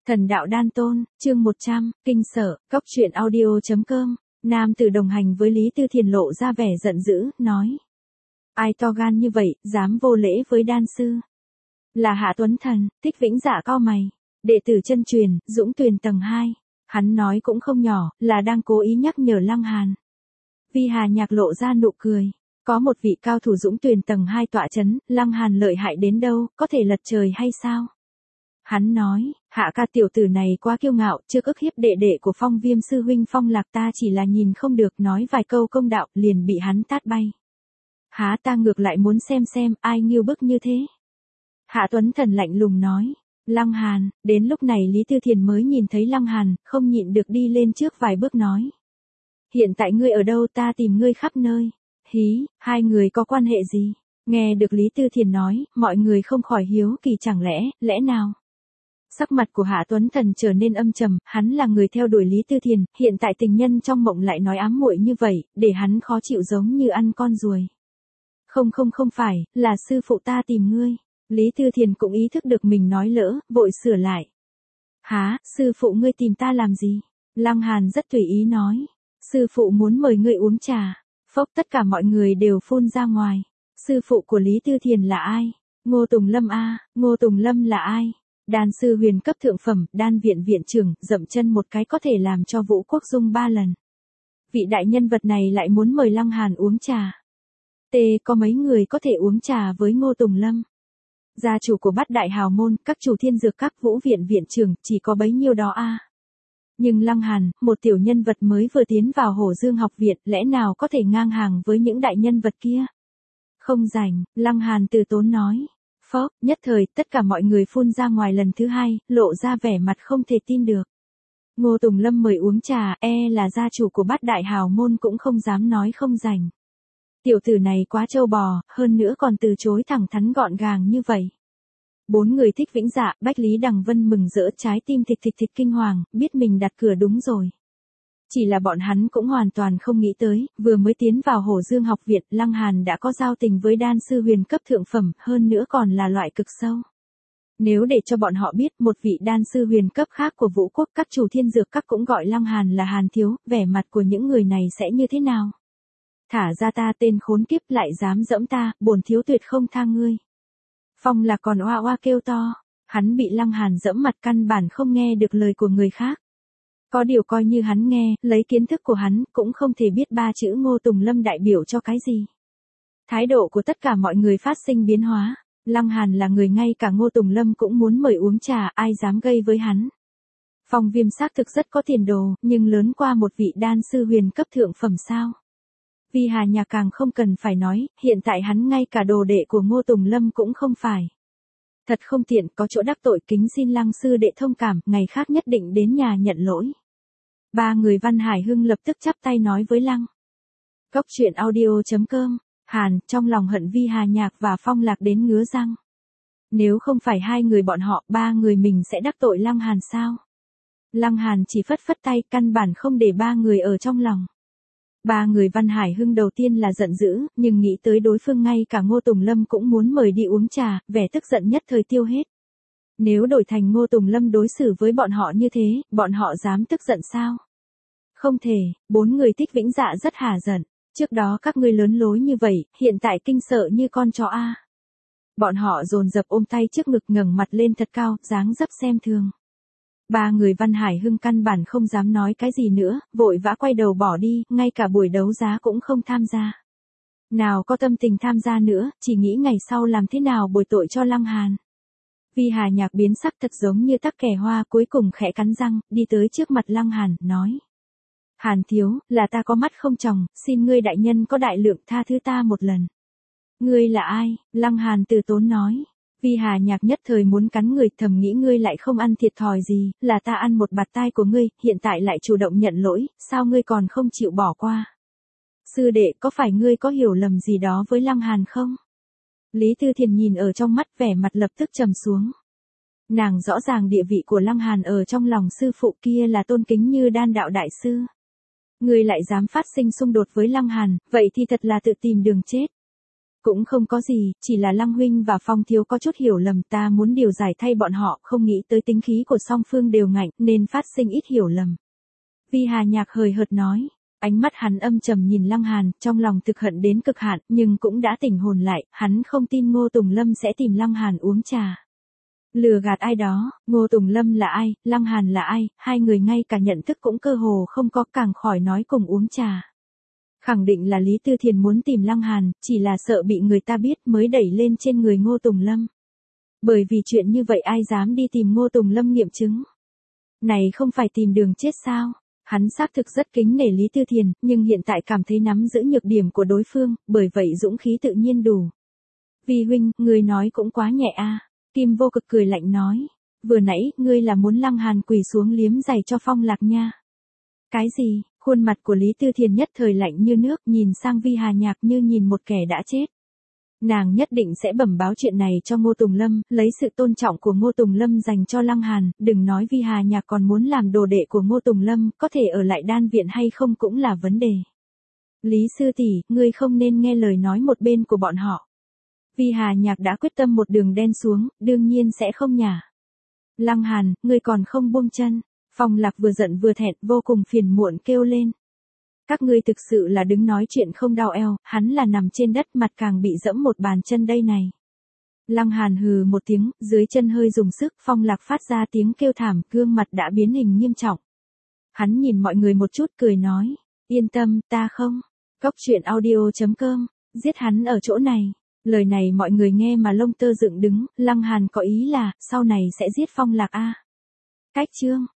Thần đạo đan tôn, chương 100, kinh sở, cóc truyện audio.com, nam tử đồng hành với Lý Tư Thiền lộ ra vẻ giận dữ, nói. Ai to gan như vậy, dám vô lễ với đan sư? Là Hạ Tuấn Thần, Thích Vĩnh Dạ cau mày, đệ tử chân truyền, Dũng Tuyền tầng 2. Hắn nói cũng không nhỏ, là đang cố ý nhắc nhở Lăng Hàn. Vi Hà Nhạc lộ ra nụ cười. Có một vị cao thủ Dũng Tuyền tầng 2 tọa chấn, Lăng Hàn lợi hại đến đâu, có thể lật trời hay sao? Hắn nói, Hạ ca tiểu tử này quá kiêu ngạo, chưa ức hiếp đệ đệ của Phong Viêm sư huynh Phong Lạc, ta chỉ là nhìn không được, nói vài câu công đạo, liền bị hắn tát bay. Há, ta ngược lại muốn xem ai nghiêu bức như thế. Hạ Tuấn Thần lạnh lùng nói. Lăng Hàn, đến lúc này Lý Tư Thiền mới nhìn thấy Lăng Hàn, không nhịn được đi lên trước vài bước nói. Hiện tại ngươi ở đâu, ta tìm ngươi khắp nơi. Hí, hai người có quan hệ gì? Nghe được Lý Tư Thiền nói, mọi người không khỏi hiếu kỳ, chẳng lẽ nào? Sắc mặt của Hạ Tuấn Thần trở nên âm trầm, hắn là người theo đuổi Lý Tư Thiền, hiện tại tình nhân trong mộng lại nói ám muội như vậy, để hắn khó chịu giống như ăn con ruồi. Không phải, là sư phụ ta tìm ngươi. Lý Tư Thiền cũng ý thức được mình nói lỡ, vội sửa lại. Hả, sư phụ ngươi tìm ta làm gì? Lăng Hàn rất tùy ý nói. Sư phụ muốn mời ngươi uống trà. Phốc, tất cả mọi người đều phun ra ngoài. Sư phụ của Lý Tư Thiền là ai? Ngô Tùng Lâm a, Ngô Tùng Lâm là ai? Đan sư huyền cấp thượng phẩm, đan viện viện trưởng, dậm chân một cái có thể làm cho Vũ Quốc Dung 3 lần. Vị đại nhân vật này lại muốn mời Lăng Hàn uống trà. Có mấy người có thể uống trà với Ngô Tùng Lâm? Gia chủ của Bát Đại Hào Môn, các chủ thiên dược các Vũ viện viện trưởng, chỉ có bấy nhiêu đó a. Nhưng Lăng Hàn, một tiểu nhân vật mới vừa tiến vào Hổ Dương học viện, lẽ nào có thể ngang hàng với những đại nhân vật kia? Không rảnh, Lăng Hàn từ tốn nói. Phốc, nhất thời, tất cả mọi người phun ra ngoài lần thứ hai, lộ ra vẻ mặt không thể tin được. Ngô Tùng Lâm mời uống trà, là gia chủ của Bát Đại Hào Môn cũng không dám nói không rảnh. Tiểu tử này quá trâu bò, hơn nữa còn từ chối thẳng thắn gọn gàng như vậy. 4 người Thích Vĩnh Dạ, Bách Lý Đằng Vân mừng rỡ, trái tim thịch kinh hoàng, biết mình đặt cửa đúng rồi. Chỉ là bọn hắn cũng hoàn toàn không nghĩ tới, vừa mới tiến vào Hổ Dương học viện, Lăng Hàn đã có giao tình với đan sư huyền cấp thượng phẩm, hơn nữa còn là loại cực sâu. Nếu để cho bọn họ biết một vị đan sư huyền cấp khác của Vũ Quốc, các chủ thiên dược các cũng gọi Lăng Hàn là Hàn thiếu, vẻ mặt của những người này sẽ như thế nào? Thả ra ta, tên khốn kiếp, lại dám dẫm ta, bổn thiếu tuyệt không tha ngươi. Phong là còn oa oa kêu to, hắn bị Lăng Hàn dẫm mặt, căn bản không nghe được lời của người khác. Có điều coi như hắn nghe, lấy kiến thức của hắn, cũng không thể biết 3 chữ Ngô Tùng Lâm đại biểu cho cái gì. Thái độ của tất cả mọi người phát sinh biến hóa. Lăng Hàn là người ngay cả Ngô Tùng Lâm cũng muốn mời uống trà, ai dám gây với hắn. Phong Viêm xác thực rất có tiền đồ, nhưng lớn qua một vị đan sư huyền cấp thượng phẩm sao? Vi Hà Nhạc càng không cần phải nói, hiện tại hắn ngay cả đồ đệ của Ngô Tùng Lâm cũng không phải. Thật không tiện, có chỗ đắc tội, kính xin Lăng sư đệ thông cảm, ngày khác nhất định đến nhà nhận lỗi. 3 người Văn Hải Hưng lập tức chắp tay nói với Lăng. Cóc truyện audio.com, Hàn, trong lòng hận Vi Hà Nhạc và Phong Lạc đến ngứa răng. Nếu không phải 2 người bọn họ, 3 người mình sẽ đắc tội Lăng Hàn sao? Lăng Hàn chỉ phất phất tay, căn bản không để 3 người ở trong lòng. 3 người Văn Hải Hưng đầu tiên là giận dữ, nhưng nghĩ tới đối phương ngay cả Ngô Tùng Lâm cũng muốn mời đi uống trà, vẻ tức giận nhất thời tiêu hết. Nếu đổi thành Ngô Tùng Lâm đối xử với bọn họ như thế, bọn họ dám tức giận sao? Không thể. 4 người Thích Vĩnh Dạ rất hả giận. Trước đó các ngươi lớn lối như vậy, hiện tại kinh sợ như con chó a. Bọn họ dồn dập ôm tay trước ngực, ngẩng mặt lên thật cao, dáng dấp xem thường. 3 người Văn Hải Hưng căn bản không dám nói cái gì nữa, vội vã quay đầu bỏ đi, ngay cả buổi đấu giá cũng không tham gia. Nào có tâm tình tham gia nữa, chỉ nghĩ ngày sau làm thế nào bồi tội cho Lăng Hàn. Vi Hà Nhạc biến sắc thật giống như tắc kè hoa, cuối cùng khẽ cắn răng, đi tới trước mặt Lăng Hàn, nói. Hàn thiếu, là ta có mắt không tròng, xin ngươi đại nhân có đại lượng tha thứ ta một lần. Ngươi là ai? Lăng Hàn từ tốn nói. Vi Hà Nhạc nhất thời muốn cắn người, thầm nghĩ ngươi lại không ăn thiệt thòi gì, là ta ăn một bạt tai của ngươi, hiện tại lại chủ động nhận lỗi, sao ngươi còn không chịu bỏ qua? Sư đệ, có phải ngươi có hiểu lầm gì đó với Lăng Hàn không? Lý Tư Thiền nhìn ở trong mắt, vẻ mặt lập tức trầm xuống. Nàng rõ ràng địa vị của Lăng Hàn ở trong lòng sư phụ kia là tôn kính như đan đạo đại sư. Ngươi lại dám phát sinh xung đột với Lăng Hàn, vậy thì thật là tự tìm đường chết. Cũng không có gì, chỉ là Lăng huynh và Phong thiếu có chút hiểu lầm, ta muốn điều giải thay bọn họ, không nghĩ tới tính khí của song phương đều ngạnh, nên phát sinh ít hiểu lầm. Vi Hà Nhạc hời hợt nói. Ánh mắt hắn âm trầm nhìn Lăng Hàn, trong lòng thực hận đến cực hạn, nhưng cũng đã tỉnh hồn lại, hắn không tin Ngô Tùng Lâm sẽ tìm Lăng Hàn uống trà. Lừa gạt ai đó, Ngô Tùng Lâm là ai, Lăng Hàn là ai, hai người ngay cả nhận thức cũng cơ hồ không có, càng khỏi nói cùng uống trà. Khẳng định là Lý Tư Thiền muốn tìm Lăng Hàn, chỉ là sợ bị người ta biết mới đẩy lên trên người Ngô Tùng Lâm. Bởi vì chuyện như vậy ai dám đi tìm Ngô Tùng Lâm nghiệm chứng. Này không phải tìm đường chết sao? Hắn xác thực rất kính nể Lý Tư Thiền, nhưng hiện tại cảm thấy nắm giữ nhược điểm của đối phương, bởi vậy dũng khí tự nhiên đủ. Vi huynh, người nói cũng quá nhẹ a. Kim Vô Cực cười lạnh nói. Vừa nãy, ngươi là muốn Lăng Hàn quỳ xuống liếm giày cho Phong Lạc nha. Cái gì? Khuôn mặt của Lý Tư Thiền nhất thời lạnh như nước, nhìn sang Vi Hà Nhạc như nhìn một kẻ đã chết. Nàng nhất định sẽ bẩm báo chuyện này cho Ngô Tùng Lâm, lấy sự tôn trọng của Ngô Tùng Lâm dành cho Lăng Hàn, đừng nói Vi Hà Nhạc còn muốn làm đồ đệ của Ngô Tùng Lâm, có thể ở lại đan viện hay không cũng là vấn đề. Lý sư tỷ, ngươi không nên nghe lời nói một bên của bọn họ. Vi Hà Nhạc đã quyết tâm một đường đen xuống, đương nhiên sẽ không nhả. Lăng Hàn, ngươi còn không buông chân. Phong Lạc vừa giận vừa thẹn, vô cùng phiền muộn kêu lên. Các ngươi thực sự là đứng nói chuyện không đau eo, hắn là nằm trên đất mặt càng bị dẫm một bàn chân đây này. Lăng Hàn hừ một tiếng, dưới chân hơi dùng sức, Phong Lạc phát ra tiếng kêu thảm, gương mặt đã biến hình nghiêm trọng. Hắn nhìn mọi người một chút cười nói, yên tâm, ta không. Cóc truyện audio.com, giết hắn ở chỗ này. Lời này mọi người nghe mà lông tơ dựng đứng, Lăng Hàn có ý là, sau này sẽ giết Phong Lạc a. Cách chương.